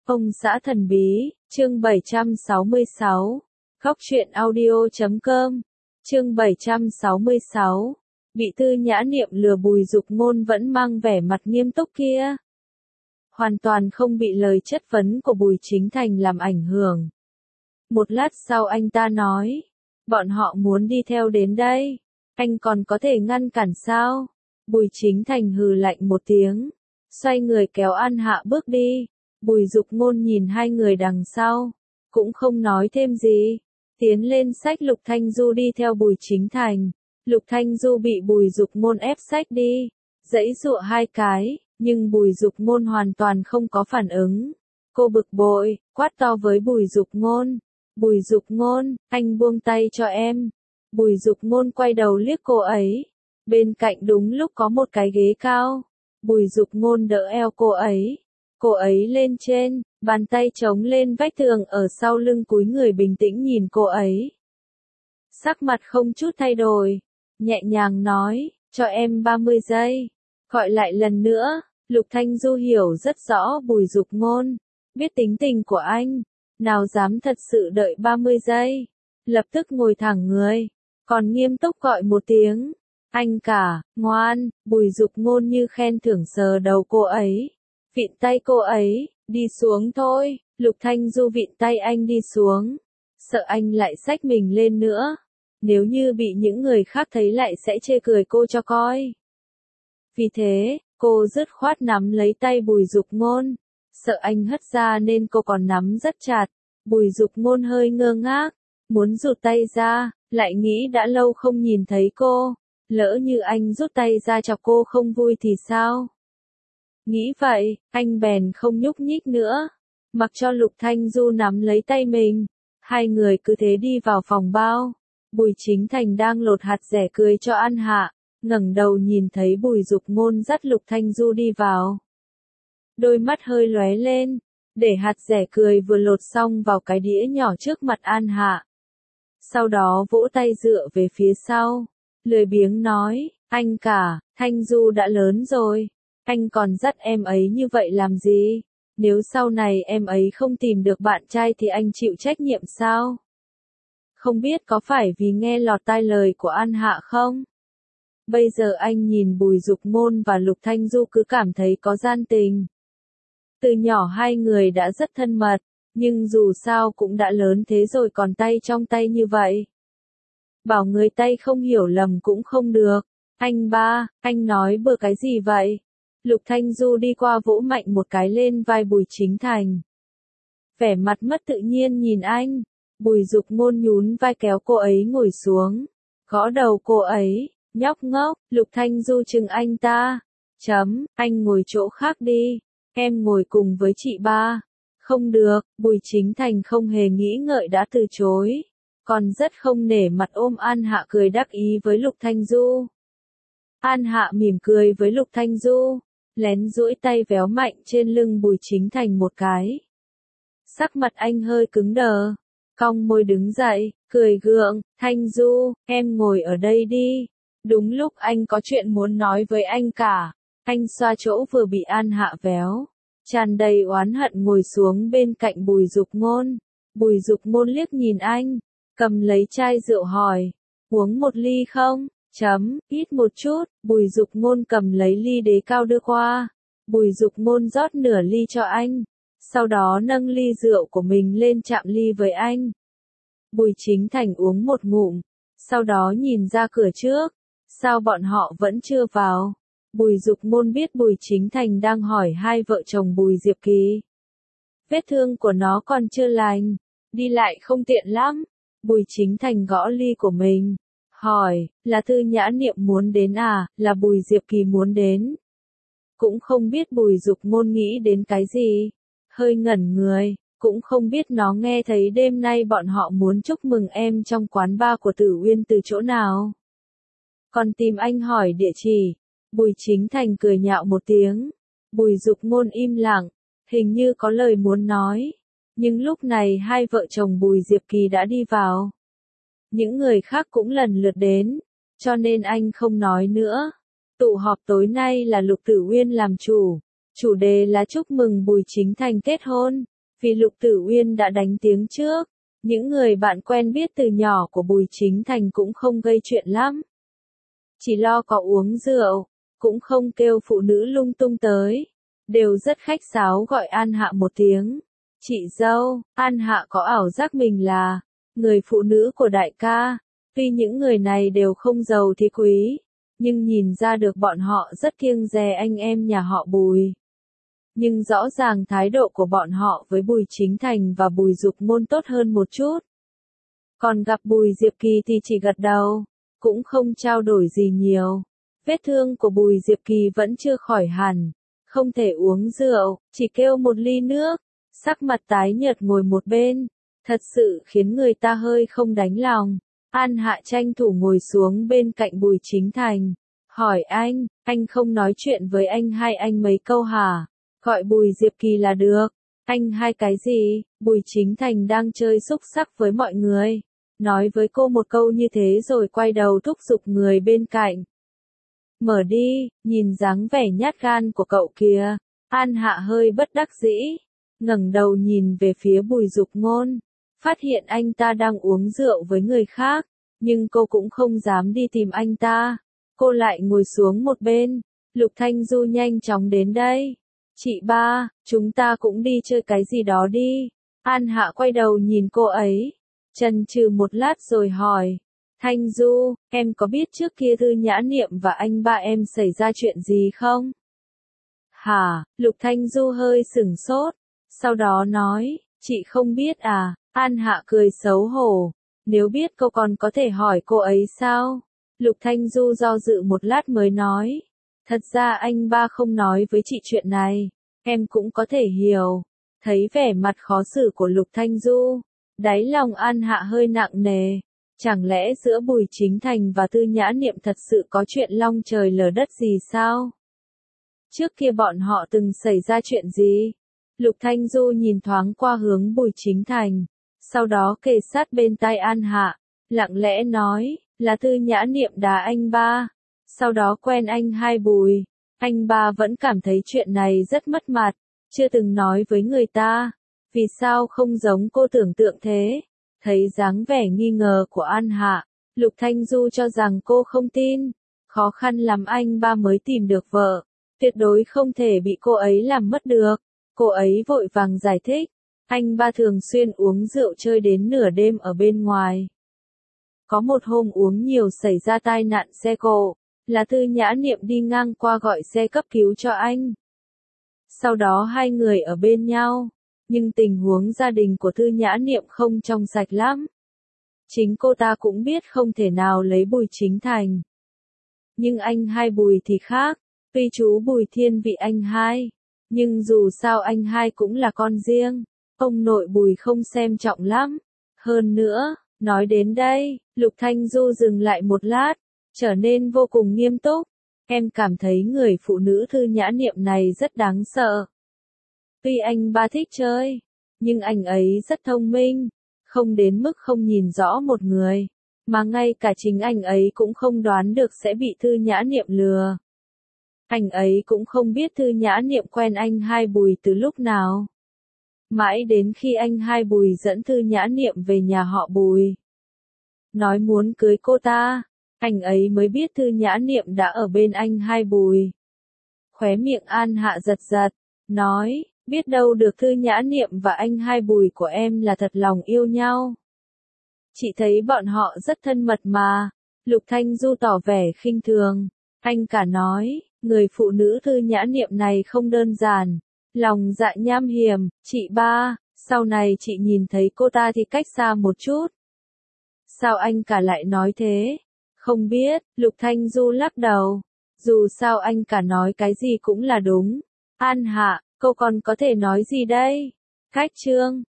Ông xã thần bí, chương 766. Góc truyện audio.com. Chương 766. Bị Tư Nhã Niệm lừa, Bùi Dục Ngôn vẫn mang vẻ mặt nghiêm túc kia. Hoàn toàn không bị lời chất vấn của Bùi Chính Thành làm ảnh hưởng. Một lát sau anh ta nói, bọn họ muốn đi theo đến đây, anh còn có thể ngăn cản sao? Bùi Chính Thành hừ lạnh một tiếng, xoay người kéo An Hạ bước đi. Bùi Dục Ngôn nhìn hai người đằng sau, cũng không nói thêm gì, tiến lên xách Lục Thanh Du đi theo Bùi Chính Thành. Lục Thanh Du bị Bùi Dục Ngôn ép xách đi, giãy giụa hai cái, nhưng Bùi Dục Ngôn hoàn toàn không có phản ứng. Cô bực bội, quát to với Bùi Dục Ngôn. Bùi Dục Ngôn, anh buông tay cho em. Bùi Dục Ngôn quay đầu liếc cô ấy. Bên cạnh đúng lúc có một cái ghế cao. Bùi Dục Ngôn đỡ eo cô ấy. Cô ấy lên trên, bàn tay chống lên vách tường ở sau lưng, cúi người bình tĩnh nhìn cô ấy. Sắc mặt không chút thay đổi, nhẹ nhàng nói, cho em 30 giây. Gọi lại lần nữa. Lục Thanh Du hiểu rất rõ Bùi Dục Ngôn, biết tính tình của anh, nào dám thật sự đợi 30 giây. Lập tức ngồi thẳng người, còn nghiêm túc gọi một tiếng, anh cả, ngoan. Bùi Dục Ngôn như khen thưởng sờ đầu cô ấy, vịn tay cô ấy, đi xuống thôi. Lục Thanh Du vịn tay anh đi xuống, sợ anh lại xách mình lên nữa. Nếu như bị những người khác thấy lại sẽ chê cười cô cho coi. Vì thế, cô dứt khoát nắm lấy tay Bùi Dục Ngôn, sợ anh hất ra nên cô còn nắm rất chặt. Bùi Dục Ngôn hơi ngơ ngác, muốn rụt tay ra, lại nghĩ đã lâu không nhìn thấy cô, lỡ như anh rút tay ra chọc cô không vui thì sao? Nghĩ vậy, anh bèn không nhúc nhích nữa, mặc cho Lục Thanh Du nắm lấy tay mình. Hai người cứ thế đi vào phòng bao. Bùi Chính Thành đang lột hạt dẻ cười cho An Hạ, ngẩng đầu nhìn thấy Bùi Dục Ngôn dắt Lục Thanh Du đi vào. Đôi mắt hơi lóe lên, để hạt dẻ cười vừa lột xong vào cái đĩa nhỏ trước mặt An Hạ. Sau đó vỗ tay dựa về phía sau, lười biếng nói, anh cả, Thanh Du đã lớn rồi, anh còn dắt em ấy như vậy làm gì? Nếu sau này em ấy không tìm được bạn trai thì anh chịu trách nhiệm sao? Không biết có phải vì nghe lọt tai lời của An Hạ không? Bây giờ anh nhìn Bùi Dục Ngôn và Lục Thanh Du cứ cảm thấy có gian tình. Từ nhỏ hai người đã rất thân mật, nhưng dù sao cũng đã lớn thế rồi còn tay trong tay như vậy. Bảo người tay không hiểu lầm cũng không được. Anh ba, anh nói bừa cái gì vậy? Lục Thanh Du đi qua vỗ mạnh một cái lên vai Bùi Chính Thành. Vẻ mặt mất tự nhiên nhìn anh. Bùi Dục Ngôn nhún vai kéo cô ấy ngồi xuống, gõ đầu cô ấy, nhóc ngốc. Lục Thanh Du chừng anh ta. Anh ngồi chỗ khác đi, em ngồi cùng với chị ba. Không được. Bùi Chính Thành không hề nghĩ ngợi đã từ chối, còn rất không nể mặt ôm An Hạ cười đắc ý với Lục Thanh Du. An Hạ mỉm cười với Lục Thanh Du, lén duỗi tay véo mạnh trên lưng Bùi Chính Thành một cái. Sắc mặt anh hơi cứng đờ, cong môi đứng dậy, cười gượng, Thanh Du, em ngồi ở đây đi. Đúng lúc anh có chuyện muốn nói với anh cả. Anh xoa chỗ vừa bị An Hạ véo, tràn đầy oán hận ngồi xuống bên cạnh Bùi Dục Ngôn. Bùi Dục Ngôn liếc nhìn anh, cầm lấy chai rượu hỏi, uống một ly không? Ít một chút. Bùi Dục Ngôn cầm lấy ly đế cao đưa qua. Bùi Dục Ngôn rót nửa ly cho anh, sau đó nâng ly rượu của mình lên chạm ly với anh. Bùi Chính Thành uống một ngụm, sau đó nhìn ra cửa trước, sao bọn họ vẫn chưa vào? Bùi Dục Ngôn biết Bùi Chính Thành đang hỏi hai vợ chồng Bùi Diệp Kỳ. Vết thương của nó còn chưa lành, đi lại không tiện lắm. Bùi Chính Thành gõ ly của mình, hỏi, là Tư Nhã Niệm muốn đến à, là Bùi Diệp Kỳ muốn đến? Cũng không biết Bùi Dục Ngôn nghĩ đến cái gì, hơi ngẩn người, cũng không biết nó nghe thấy đêm nay bọn họ muốn chúc mừng em trong quán bar của Tử Uyên từ chỗ nào. Còn tìm anh hỏi địa chỉ. Bùi Chính Thành cười nhạo một tiếng. Bùi Dục Ngôn im lặng, hình như có lời muốn nói. Nhưng lúc này hai vợ chồng Bùi Diệp Kỳ đã đi vào. Những người khác cũng lần lượt đến, cho nên anh không nói nữa. Tụ họp tối nay là Lục Tử Uyên làm chủ. Chủ đề là chúc mừng Bùi Chính Thành kết hôn. Vì Lục Tử Uyên đã đánh tiếng trước, những người bạn quen biết từ nhỏ của Bùi Chính Thành cũng không gây chuyện lắm. Chỉ lo có uống rượu, cũng không kêu phụ nữ lung tung tới, đều rất khách sáo gọi An Hạ một tiếng. Chị dâu. An Hạ có ảo giác mình là người phụ nữ của đại ca. Tuy những người này đều không giàu thì quý, nhưng nhìn ra được bọn họ rất kiêng dè anh em nhà họ Bùi. Nhưng rõ ràng thái độ của bọn họ với Bùi Chính Thành và Bùi Dục Ngôn tốt hơn một chút. Còn gặp Bùi Diệp Kỳ thì chỉ gật đầu, cũng không trao đổi gì nhiều. Vết thương của Bùi Diệp Kỳ vẫn chưa khỏi hẳn, không thể uống rượu, chỉ kêu một ly nước, sắc mặt tái nhợt ngồi một bên, thật sự khiến người ta hơi không đành lòng. An Hạ tranh thủ ngồi xuống bên cạnh Bùi Chính Thành, hỏi anh không nói chuyện với anh hai anh mấy câu hả? Gọi Bùi Diệp Kỳ là được. Anh hai cái gì? Bùi Chính Thành đang chơi xúc xắc với mọi người, nói với cô một câu như thế rồi quay đầu thúc giục người bên cạnh. Mở đi, nhìn dáng vẻ nhát gan của cậu kìa. An Hạ hơi bất đắc dĩ, ngẩng đầu nhìn về phía Bùi Dục Ngôn, phát hiện anh ta đang uống rượu với người khác, nhưng cô cũng không dám đi tìm anh ta. Cô lại ngồi xuống một bên. Lục Thanh Du nhanh chóng đến đây. Chị ba, chúng ta cũng đi chơi cái gì đó đi. An Hạ quay đầu nhìn cô ấy, chần chừ một lát rồi hỏi. Thanh Du, em có biết trước kia Thư Nhã Niệm và anh ba em xảy ra chuyện gì không? Hả? Lục Thanh Du hơi sửng sốt, sau đó nói, chị không biết à? An Hạ cười xấu hổ, nếu biết cô còn có thể hỏi cô ấy sao? Lục Thanh Du do dự một lát mới nói, thật ra anh ba không nói với chị chuyện này, em cũng có thể hiểu. Thấy vẻ mặt khó xử của Lục Thanh Du, đáy lòng An Hạ hơi nặng nề. Chẳng lẽ giữa Bùi Chính Thành và Thư Nhã Niệm thật sự có chuyện long trời lở đất gì sao? Trước kia bọn họ từng xảy ra chuyện gì? Lục Thanh Du nhìn thoáng qua hướng Bùi Chính Thành, sau đó kề sát bên tai An Hạ, lặng lẽ nói, là Thư Nhã Niệm đá anh ba, sau đó quen anh hai Bùi. Anh ba vẫn cảm thấy chuyện này rất mất mặt, chưa từng nói với người ta. Vì sao không giống cô tưởng tượng thế? Thấy dáng vẻ nghi ngờ của An Hạ, Lục Thanh Du cho rằng cô không tin. Khó khăn lắm anh ba mới tìm được vợ, tuyệt đối không thể bị cô ấy làm mất được. Cô ấy vội vàng giải thích, anh ba thường xuyên uống rượu chơi đến nửa đêm ở bên ngoài. Có một hôm uống nhiều xảy ra tai nạn xe cộ, là Thư Nhã Niệm đi ngang qua gọi xe cấp cứu cho anh. Sau đó hai người ở bên nhau, nhưng tình huống gia đình của Thư Nhã Niệm không trong sạch lắm. Chính cô ta cũng biết không thể nào lấy Bùi Chính Thành. Nhưng anh hai Bùi thì khác, tuy chú Bùi thiên vị anh hai, nhưng dù sao anh hai cũng là con riêng, ông nội Bùi không xem trọng lắm. Hơn nữa, nói đến đây, Lục Thanh Du dừng lại một lát, trở nên vô cùng nghiêm túc. Em cảm thấy người phụ nữ Thư Nhã Niệm này rất đáng sợ. Tuy anh ba thích chơi, nhưng anh ấy rất thông minh, không đến mức không nhìn rõ một người, mà ngay cả chính anh ấy cũng không đoán được sẽ bị Thư Nhã Niệm lừa. Anh ấy cũng không biết Thư Nhã Niệm quen anh hai Bùi từ lúc nào. Mãi đến khi anh hai Bùi dẫn Thư Nhã Niệm về nhà họ Bùi, nói muốn cưới cô ta, anh ấy mới biết Thư Nhã Niệm đã ở bên anh hai Bùi. Khóe miệng An Hạ giật giật, nói, biết đâu được Thư Nhã Niệm và anh hai Bùi của em là thật lòng yêu nhau. Chị thấy bọn họ rất thân mật mà. Lục Thanh Du tỏ vẻ khinh thường, anh cả nói, người phụ nữ Thư Nhã Niệm này không đơn giản, lòng dạ nham hiểm. Chị ba, sau này chị nhìn thấy cô ta thì cách xa một chút. Sao anh cả lại nói thế? Không biết. Lục Thanh Du lắc đầu, dù sao anh cả nói cái gì cũng là đúng. An Hạ, cô còn có thể nói gì đây? Khách chương